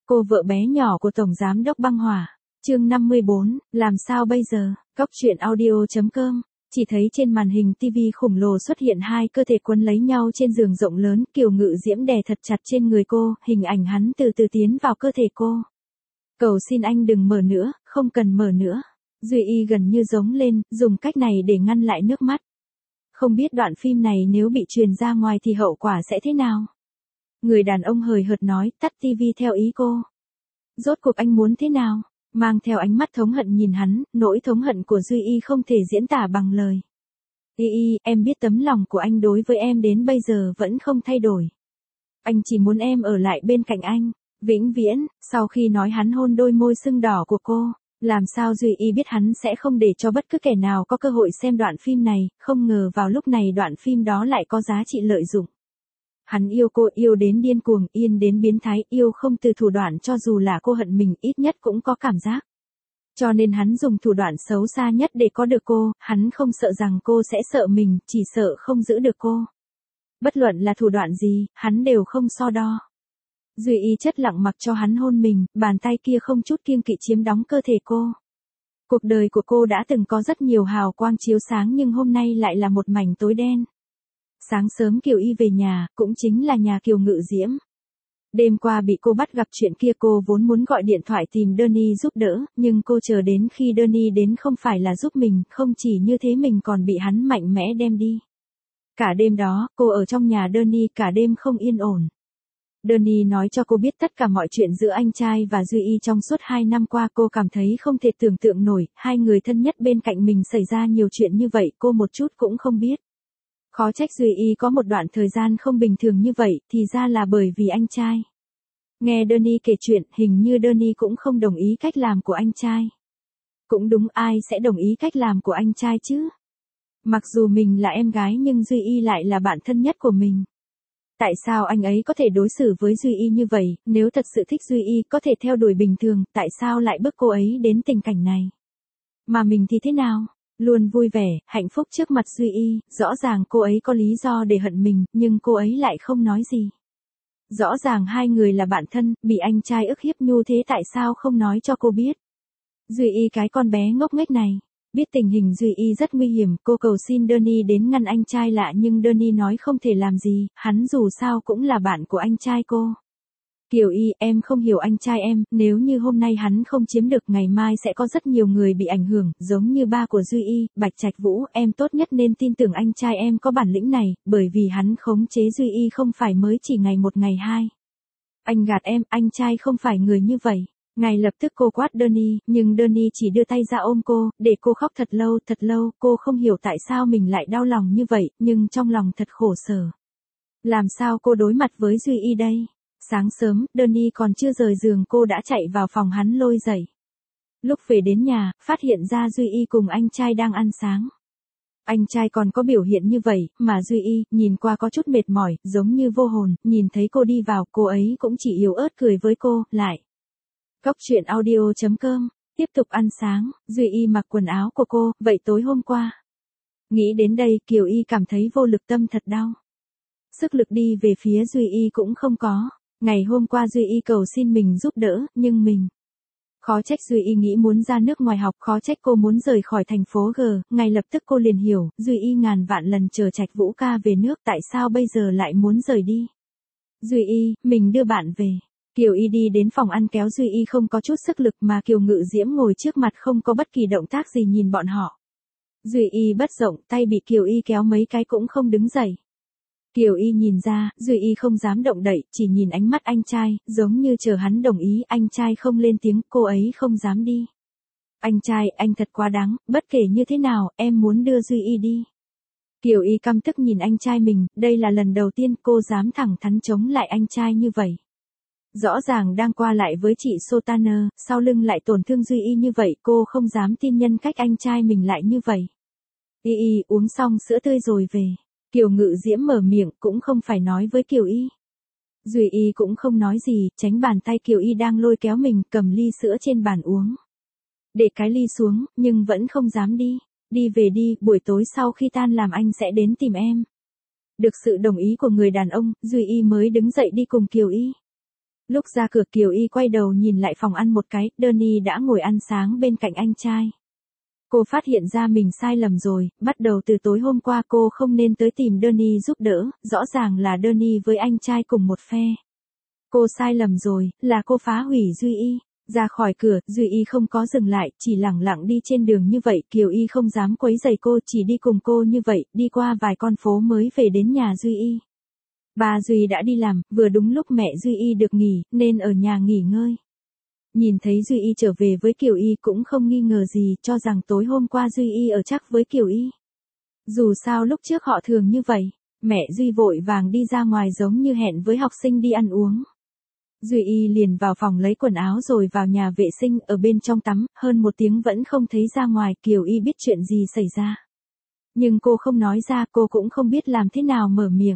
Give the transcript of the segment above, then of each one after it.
Cô vợ bé nhỏ của Tổng Giám đốc băng hỏa. Chương 54, làm sao bây giờ? Cóc truyện audio.com. Chỉ thấy trên màn hình TV khổng lồ xuất hiện hai cơ thể quấn lấy nhau trên giường rộng lớn, Kiều Ngự Diễm đè thật chặt trên người cô, hình ảnh hắn từ từ tiến vào cơ thể cô. Cầu xin anh đừng mở nữa, không cần mở nữa. Duy Y gần như giống lên, dùng cách này để ngăn lại nước mắt. Không biết đoạn phim này nếu bị truyền ra ngoài thì hậu quả sẽ thế nào? Người đàn ông hời hợt nói, tắt TV theo ý cô. Rốt cuộc anh muốn thế nào? Mang theo ánh mắt thống hận nhìn hắn, nỗi thống hận của Duy Y không thể diễn tả bằng lời. Y, em biết tấm lòng của anh đối với em đến bây giờ vẫn không thay đổi. Anh chỉ muốn em ở lại bên cạnh anh, vĩnh viễn. Sau khi nói hắn hôn đôi môi sưng đỏ của cô, làm sao Duy Y biết hắn sẽ không để cho bất cứ kẻ nào có cơ hội xem đoạn phim này, không ngờ vào lúc này đoạn phim đó lại có giá trị lợi dụng. Hắn yêu cô, yêu đến điên cuồng, yên đến biến thái, yêu không từ thủ đoạn, cho dù là cô hận mình ít nhất cũng có cảm giác. Cho nên hắn dùng thủ đoạn xấu xa nhất để có được cô, hắn không sợ rằng cô sẽ sợ mình, chỉ sợ không giữ được cô. Bất luận là thủ đoạn gì, hắn đều không so đo. Duy Y chất lặng mặc cho hắn hôn mình, bàn tay kia không chút kiêng kỵ chiếm đóng cơ thể cô. Cuộc đời của cô đã từng có rất nhiều hào quang chiếu sáng nhưng hôm nay lại là một mảnh tối đen. Sáng sớm Kiều Y về nhà, cũng chính là nhà Kiều Ngự Diễm. Đêm qua bị cô bắt gặp chuyện kia, cô vốn muốn gọi điện thoại tìm Danny giúp đỡ, nhưng cô chờ đến khi Danny đến không phải là giúp mình, không chỉ như thế mình còn bị hắn mạnh mẽ đem đi. Cả đêm đó, cô ở trong nhà Danny cả đêm không yên ổn. Danny nói cho cô biết tất cả mọi chuyện giữa anh trai và Duy Y trong suốt 2 năm qua, cô cảm thấy không thể tưởng tượng nổi, hai người thân nhất bên cạnh mình xảy ra nhiều chuyện như vậy, cô một chút cũng không biết. Khó trách Duy Y có một đoạn thời gian không bình thường như vậy, thì ra là bởi vì anh trai. Nghe Danny kể chuyện, hình như Danny cũng không đồng ý cách làm của anh trai. Cũng đúng, ai sẽ đồng ý cách làm của anh trai chứ? Mặc dù mình là em gái nhưng Duy Y lại là bạn thân nhất của mình. Tại sao anh ấy có thể đối xử với Duy Y như vậy, nếu thật sự thích Duy Y có thể theo đuổi bình thường, tại sao lại bức cô ấy đến tình cảnh này? Mà mình thì thế nào? Luôn vui vẻ, hạnh phúc trước mặt Duy Y, rõ ràng cô ấy có lý do để hận mình, nhưng cô ấy lại không nói gì. Rõ ràng hai người là bạn thân, bị anh trai ức hiếp nhu thế tại sao không nói cho cô biết? Duy Y cái con bé ngốc nghếch này. Biết tình hình Duy Y rất nguy hiểm, cô cầu xin Danny đến ngăn anh trai lại nhưng Danny nói không thể làm gì, hắn dù sao cũng là bạn của anh trai cô. Kiều Y, em không hiểu anh trai em, nếu như hôm nay hắn không chiếm được, ngày mai sẽ có rất nhiều người bị ảnh hưởng, giống như ba của Duy Y, Bạch Trạch Vũ, em tốt nhất nên tin tưởng anh trai em có bản lĩnh này, bởi vì hắn khống chế Duy Y không phải mới chỉ ngày một ngày hai. Anh gạt em, anh trai không phải người như vậy. Ngay lập tức cô quát Danny, nhưng Danny chỉ đưa tay ra ôm cô, để cô khóc thật lâu, cô không hiểu tại sao mình lại đau lòng như vậy, nhưng trong lòng thật khổ sở. Làm sao cô đối mặt với Duy Y đây? Sáng sớm, Danny còn chưa rời giường cô đã chạy vào phòng hắn lôi dậy. Lúc về đến nhà, phát hiện ra Duy Y cùng anh trai đang ăn sáng. Anh trai còn có biểu hiện như vậy, mà Duy Y, nhìn qua có chút mệt mỏi, giống như vô hồn, nhìn thấy cô đi vào, cô ấy cũng chỉ yếu ớt cười với cô, lại. Cóc truyện audio.com, tiếp tục ăn sáng, Duy Y mặc quần áo của cô, vậy tối hôm qua. Nghĩ đến đây, Kiều Y cảm thấy vô lực, tâm thật đau. Sức lực đi về phía Duy Y cũng không có. Ngày hôm qua Duy Y cầu xin mình giúp đỡ, nhưng mình. Khó trách Duy Y nghĩ muốn ra nước ngoài học, khó trách cô muốn rời khỏi thành phố G, ngay lập tức cô liền hiểu, Duy Y ngàn vạn lần chờ Trạch Vũ ca về nước, tại sao bây giờ lại muốn rời đi. Duy Y, mình đưa bạn về. Kiều Y đi đến phòng ăn kéo Duy Y không có chút sức lực mà Kiều Ngự Diễm ngồi trước mặt không có bất kỳ động tác gì nhìn bọn họ. Duy Y bất rộng, tay bị Kiều Y kéo mấy cái cũng không đứng dậy. Kiều Y nhìn ra, Duy Y không dám động đậy, chỉ nhìn ánh mắt anh trai, giống như chờ hắn đồng ý, anh trai không lên tiếng, cô ấy không dám đi. Anh trai, anh thật quá đáng, bất kể như thế nào, em muốn đưa Duy Y đi. Kiều Y căm tức nhìn anh trai mình, đây là lần đầu tiên cô dám thẳng thắn chống lại anh trai như vậy. Rõ ràng đang qua lại với chị Sotaner, sau lưng lại tổn thương Duy Y như vậy, cô không dám tin nhân cách anh trai mình lại như vậy. Y uống xong sữa tươi rồi về. Kiều Ngự Diễm mở miệng cũng không phải nói với Kiều Y. Duy Y cũng không nói gì, tránh bàn tay Kiều Y đang lôi kéo mình, cầm ly sữa trên bàn uống. Để cái ly xuống, nhưng vẫn không dám đi. Đi về đi, buổi tối sau khi tan làm anh sẽ đến tìm em. Được sự đồng ý của người đàn ông, Duy Y mới đứng dậy đi cùng Kiều Y. Lúc ra cửa Kiều Y quay đầu nhìn lại phòng ăn một cái, Danny đã ngồi ăn sáng bên cạnh anh trai. Cô phát hiện ra mình sai lầm rồi, bắt đầu từ tối hôm qua cô không nên tới tìm Danny giúp đỡ, rõ ràng là Danny với anh trai cùng một phe. Cô sai lầm rồi, là cô phá hủy Duy Y. Ra khỏi cửa, Duy Y không có dừng lại, chỉ lẳng lặng đi trên đường như vậy, Kiều Y không dám quấy rầy cô, chỉ đi cùng cô như vậy, đi qua vài con phố mới về đến nhà Duy Y. Bà Duy đã đi làm, vừa đúng lúc mẹ Duy Y được nghỉ, nên ở nhà nghỉ ngơi. Nhìn thấy Duy Y trở về với Kiều Y cũng không nghi ngờ gì, cho rằng tối hôm qua Duy Y ở chắc với Kiều Y. Dù sao lúc trước họ thường như vậy, mẹ Duy vội vàng đi ra ngoài giống như hẹn với học sinh đi ăn uống. Duy Y liền vào phòng lấy quần áo rồi vào nhà vệ sinh, ở bên trong tắm, hơn 1 tiếng vẫn không thấy ra ngoài, Kiều Y biết chuyện gì xảy ra. Nhưng cô không nói ra, cô cũng không biết làm thế nào mở miệng.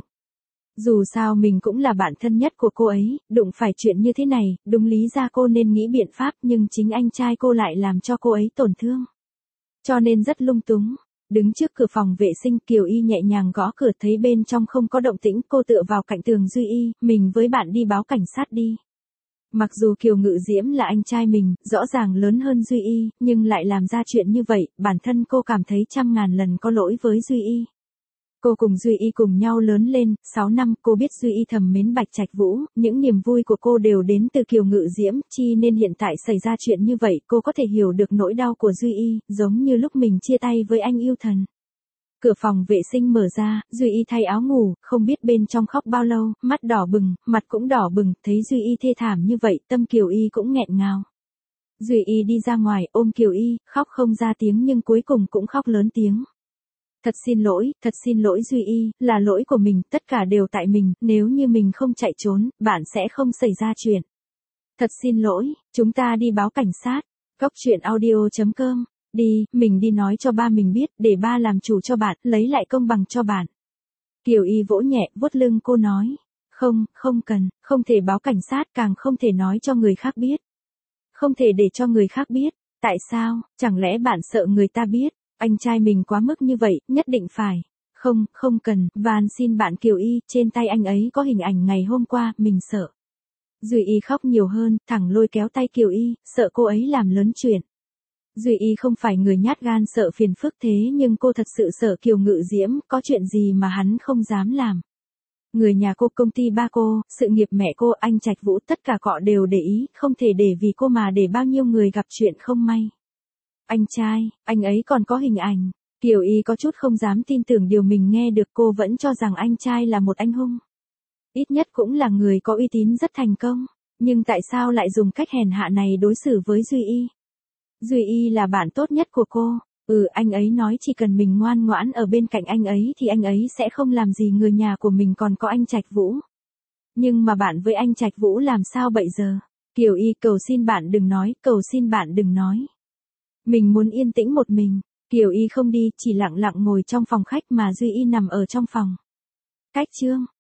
Dù sao mình cũng là bạn thân nhất của cô ấy, đụng phải chuyện như thế này, đúng lý ra cô nên nghĩ biện pháp nhưng chính anh trai cô lại làm cho cô ấy tổn thương. Cho nên rất lung túng. Đứng trước cửa phòng vệ sinh Kiều Y nhẹ nhàng gõ cửa thấy bên trong không có động tĩnh, cô tựa vào cạnh tường Duy Y, mình với bạn đi báo cảnh sát đi. Mặc dù Kiều Ngự Diễm là anh trai mình, rõ ràng lớn hơn Duy Y, nhưng lại làm ra chuyện như vậy, bản thân cô cảm thấy 100.000 lần có lỗi với Duy Y. Cô cùng Duy Y cùng nhau lớn lên, 6 năm, cô biết Duy Y thầm mến Bạch Trạch Vũ, những niềm vui của cô đều đến từ Kiều Ngự Diễm, chi nên hiện tại xảy ra chuyện như vậy, cô có thể hiểu được nỗi đau của Duy Y, giống như lúc mình chia tay với anh yêu thần. Cửa phòng vệ sinh mở ra, Duy Y thay áo ngủ, không biết bên trong khóc bao lâu, mắt đỏ bừng, mặt cũng đỏ bừng, thấy Duy Y thê thảm như vậy, tâm Kiều Y cũng nghẹn ngào. Duy Y đi ra ngoài, ôm Kiều Y, khóc không ra tiếng nhưng cuối cùng cũng khóc lớn tiếng. Thật xin lỗi Duy Y, là lỗi của mình, tất cả đều tại mình, nếu như mình không chạy trốn, bạn sẽ không xảy ra chuyện. Thật xin lỗi, chúng ta đi báo cảnh sát. Cóc truyện audio.com. Đi, mình đi nói cho ba mình biết, để ba làm chủ cho bạn, lấy lại công bằng cho bạn. Kiều Y vỗ nhẹ, vuốt lưng cô nói. Không cần, không thể báo cảnh sát, càng không thể nói cho người khác biết. Không thể để cho người khác biết. Tại sao, chẳng lẽ bạn sợ người ta biết? Anh trai mình quá mức như vậy, nhất định phải. Không cần, van xin bạn Kiều Y, trên tay anh ấy có hình ảnh ngày hôm qua, mình sợ. Duy Y khóc nhiều hơn, thẳng lôi kéo tay Kiều Y, sợ cô ấy làm lớn chuyện. Duy Y không phải người nhát gan sợ phiền phức thế nhưng cô thật sự sợ Kiều Ngự Diễm, có chuyện gì mà hắn không dám làm. Người nhà cô, công ty ba cô, sự nghiệp mẹ cô, anh Trạch Vũ, tất cả họ đều để ý, không thể để vì cô mà để bao nhiêu người gặp chuyện không may. Anh trai, anh ấy còn có hình ảnh. Kiều Y có chút không dám tin tưởng điều mình nghe được, cô vẫn cho rằng anh trai là một anh hung. Ít nhất cũng là người có uy tín rất thành công. Nhưng tại sao lại dùng cách hèn hạ này đối xử với Duy Y? Duy Y là bạn tốt nhất của cô. Anh ấy nói chỉ cần mình ngoan ngoãn ở bên cạnh anh ấy thì anh ấy sẽ không làm gì người nhà của mình, còn có anh Trạch Vũ. Nhưng mà bạn với anh Trạch Vũ làm sao bây giờ? Kiều Y cầu xin bạn đừng nói, cầu xin bạn đừng nói. Mình muốn yên tĩnh một mình. Kiều Y không đi, chỉ lặng lặng ngồi trong phòng khách mà Duy Y nằm ở trong phòng. Cách chương